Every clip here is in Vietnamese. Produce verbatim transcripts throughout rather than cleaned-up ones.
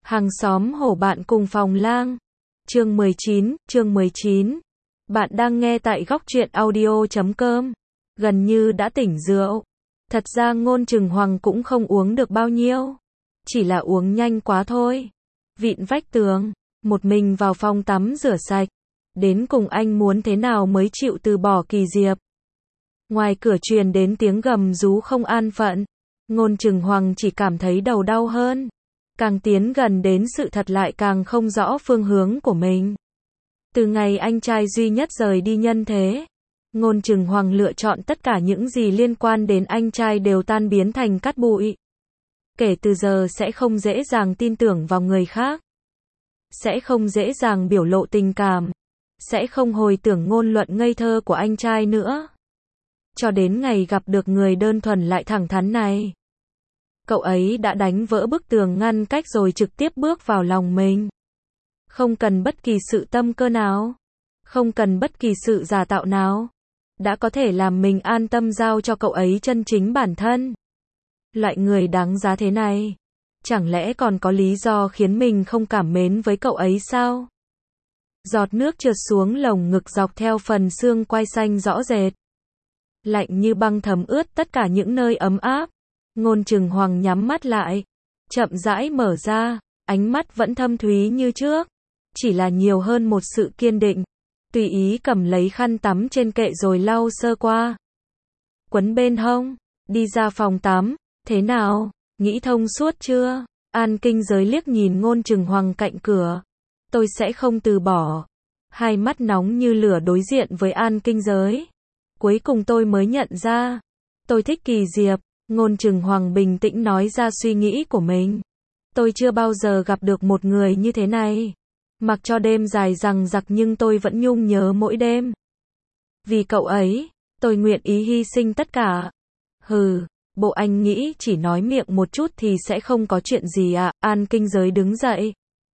Hàng xóm hổ bạn cùng phòng lang. Chương mười chín, chương mười chín. Bạn đang nghe tại góc truyện audio chấm com. Gần như đã tỉnh rượu. Thật ra Ngôn Trừng Hoàng cũng không uống được bao nhiêu. Chỉ là uống nhanh quá thôi. Vịn vách tường, một mình vào phòng tắm rửa sạch. Đến cùng anh muốn thế nào mới chịu từ bỏ Kỳ Diệp. Ngoài cửa truyền đến tiếng gầm rú không an phận. Ngôn Trừng Hoàng chỉ cảm thấy đầu đau hơn. Càng tiến gần đến sự thật lại càng không rõ phương hướng của mình. Từ ngày anh trai duy nhất rời đi nhân thế, Ngôn Trừng Hoàng lựa chọn tất cả những gì liên quan đến anh trai đều tan biến thành cát bụi. Kể từ giờ sẽ không dễ dàng tin tưởng vào người khác. Sẽ không dễ dàng biểu lộ tình cảm. Sẽ không hồi tưởng ngôn luận ngây thơ của anh trai nữa. Cho đến ngày gặp được người đơn thuần lại thẳng thắn này. Cậu ấy đã đánh vỡ bức tường ngăn cách rồi trực tiếp bước vào lòng mình. Không cần bất kỳ sự tâm cơ nào. Không cần bất kỳ sự giả tạo nào. Đã có thể làm mình an tâm giao cho cậu ấy chân chính bản thân. Loại người đáng giá thế này. Chẳng lẽ còn có lý do khiến mình không cảm mến với cậu ấy sao? Giọt nước trượt xuống lồng ngực dọc theo phần xương quai xanh rõ rệt. Lạnh như băng thấm ướt tất cả những nơi ấm áp. Ngôn Trừng Hoàng nhắm mắt lại. Chậm rãi mở ra. Ánh mắt vẫn thâm thúy như trước. Chỉ là nhiều hơn một sự kiên định. Tùy ý cầm lấy khăn tắm trên kệ rồi lau sơ qua. Quấn bên hông. Đi ra phòng tắm. Thế nào? Nghĩ thông suốt chưa? An Kinh Giới liếc nhìn Ngôn Trừng Hoàng cạnh cửa. Tôi sẽ không từ bỏ. Hai mắt nóng như lửa đối diện với An Kinh Giới. Cuối cùng tôi mới nhận ra. Tôi thích Kỳ Diệp. Ngôn Trừng Hoàng bình tĩnh nói ra suy nghĩ của mình. Tôi chưa bao giờ gặp được một người như thế này. Mặc cho đêm dài rằng giặc nhưng tôi vẫn nhung nhớ mỗi đêm. Vì cậu ấy, tôi nguyện ý hy sinh tất cả. Hừ, bộ anh nghĩ chỉ nói miệng một chút thì sẽ không có chuyện gì à? An Kinh Giới đứng dậy.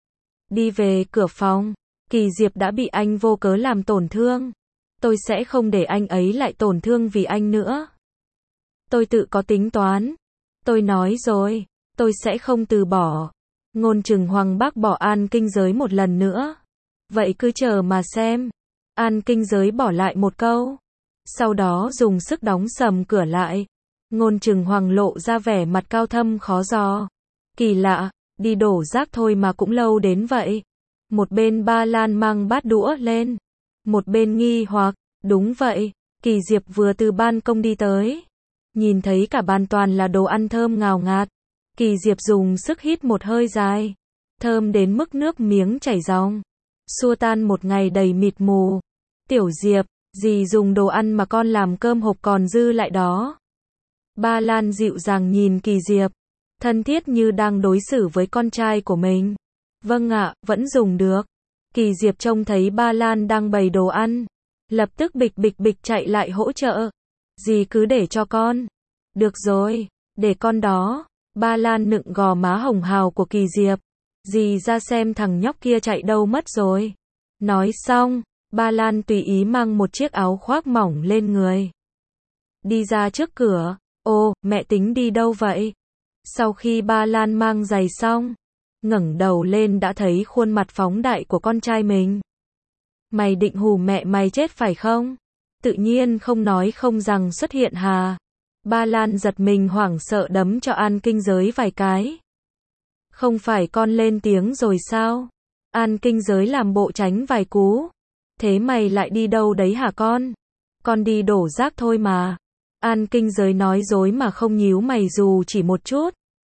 Đi về cửa phòng. Kỳ Diệp đã bị anh vô cớ làm tổn thương. Tôi sẽ không để anh ấy lại tổn thương vì anh nữa. Tôi tự có tính toán. Tôi nói rồi, tôi sẽ không từ bỏ. Ngôn Trừng Hoàng bác bỏ An Kinh Giới một lần nữa. Vậy cứ chờ mà xem. An Kinh Giới bỏ lại một câu. Sau đó dùng sức đóng sầm cửa lại. Ngôn Trừng Hoàng lộ ra vẻ mặt cao thâm khó dò. Kỳ lạ, đi đổ rác thôi mà cũng lâu đến vậy. Một bên Ba Lan mang bát đũa lên. Một bên nghi hoặc, đúng vậy, Kỳ Diệp vừa từ ban công đi tới. Nhìn thấy cả bàn toàn là đồ ăn thơm ngào ngạt. Kỳ Diệp dùng sức hít một hơi dài. Thơm đến mức nước miếng chảy ròng. Xua tan một ngày đầy mịt mù. Tiểu Diệp, dì dùng đồ ăn mà con làm cơm hộp còn dư lại đó. Ba Lan dịu dàng nhìn Kỳ Diệp. Thân thiết như đang đối xử với con trai của mình. Vâng ạ, vẫn dùng được. Kỳ Diệp trông thấy Ba Lan đang bày đồ ăn. Lập tức bịch bịch bịch chạy lại hỗ trợ. Dì cứ để cho con. Được rồi, để con đó. Ba Lan nựng gò má hồng hào của Kỳ Diệp. Dì ra xem thằng nhóc kia chạy đâu mất rồi. Nói xong, Ba Lan tùy ý mang một chiếc áo khoác mỏng lên người. Đi ra trước cửa. Ô, mẹ tính đi đâu vậy? Sau khi Ba Lan mang giày xong, ngẩng đầu lên đã thấy khuôn mặt phóng đại của con trai mình. Mày định hù mẹ mày chết phải không? Tự nhiên không nói không rằng xuất hiện hà. Ba Lan giật mình hoảng sợ đấm cho An Kinh Giới vài cái. Không phải con lên tiếng rồi sao? An Kinh Giới làm bộ tránh vài cú. Thế mày lại đi đâu đấy hả con? Con đi đổ rác thôi mà. An Kinh Giới nói dối mà không nhíu mày dù chỉ một chút.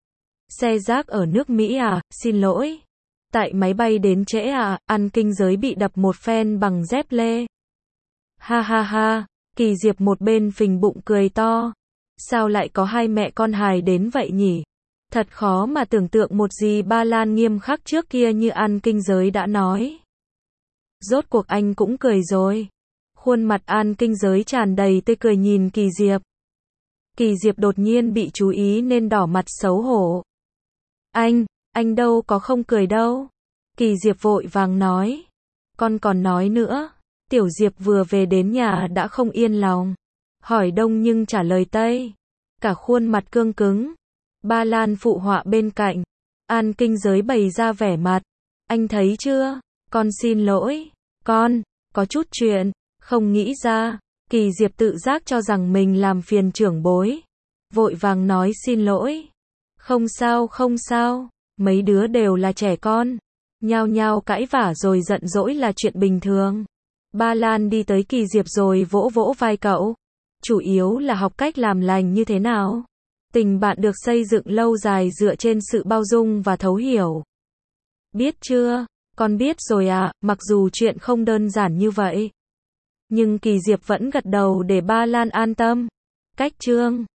Xe rác ở nước Mỹ à? Xin lỗi. Tại máy bay đến trễ à? An Kinh Giới bị đập một phen bằng dép lê. Ha ha ha, Kỳ Diệp một bên phình bụng cười to. Sao lại có hai mẹ con hài đến vậy nhỉ? Thật khó mà tưởng tượng một dì Ba Lan nghiêm khắc trước kia như An Kinh Giới đã nói. Rốt cuộc anh cũng cười rồi. Khuôn mặt An Kinh Giới tràn đầy tươi cười nhìn Kỳ Diệp. Kỳ Diệp đột nhiên bị chú ý nên đỏ mặt xấu hổ. Anh, anh đâu có không cười đâu. Kỳ Diệp vội vàng nói. Con còn nói nữa. Tiểu Diệp vừa về đến nhà đã không yên lòng. Hỏi đông nhưng trả lời tây. Cả khuôn mặt cương cứng. Ba Lan phụ họa bên cạnh. An Kinh Giới bày ra vẻ mặt. Anh thấy chưa? Con xin lỗi. Con, có chút chuyện, không nghĩ ra. Kỳ Diệp tự giác cho rằng mình làm phiền trưởng bối. Vội vàng nói xin lỗi. Không sao không sao, mấy đứa đều là trẻ con. Nhao nhao cãi vả rồi giận dỗi là chuyện bình thường. Ba Lan đi tới Kỳ Diệp rồi vỗ vỗ vai cậu. Chủ yếu là học cách làm lành như thế nào. Tình bạn được xây dựng lâu dài dựa trên sự bao dung và thấu hiểu. Biết chưa? Con biết rồi ạ, mặc dù chuyện không đơn giản như vậy. Nhưng Kỳ Diệp vẫn gật đầu để Ba Lan an tâm. Cách chương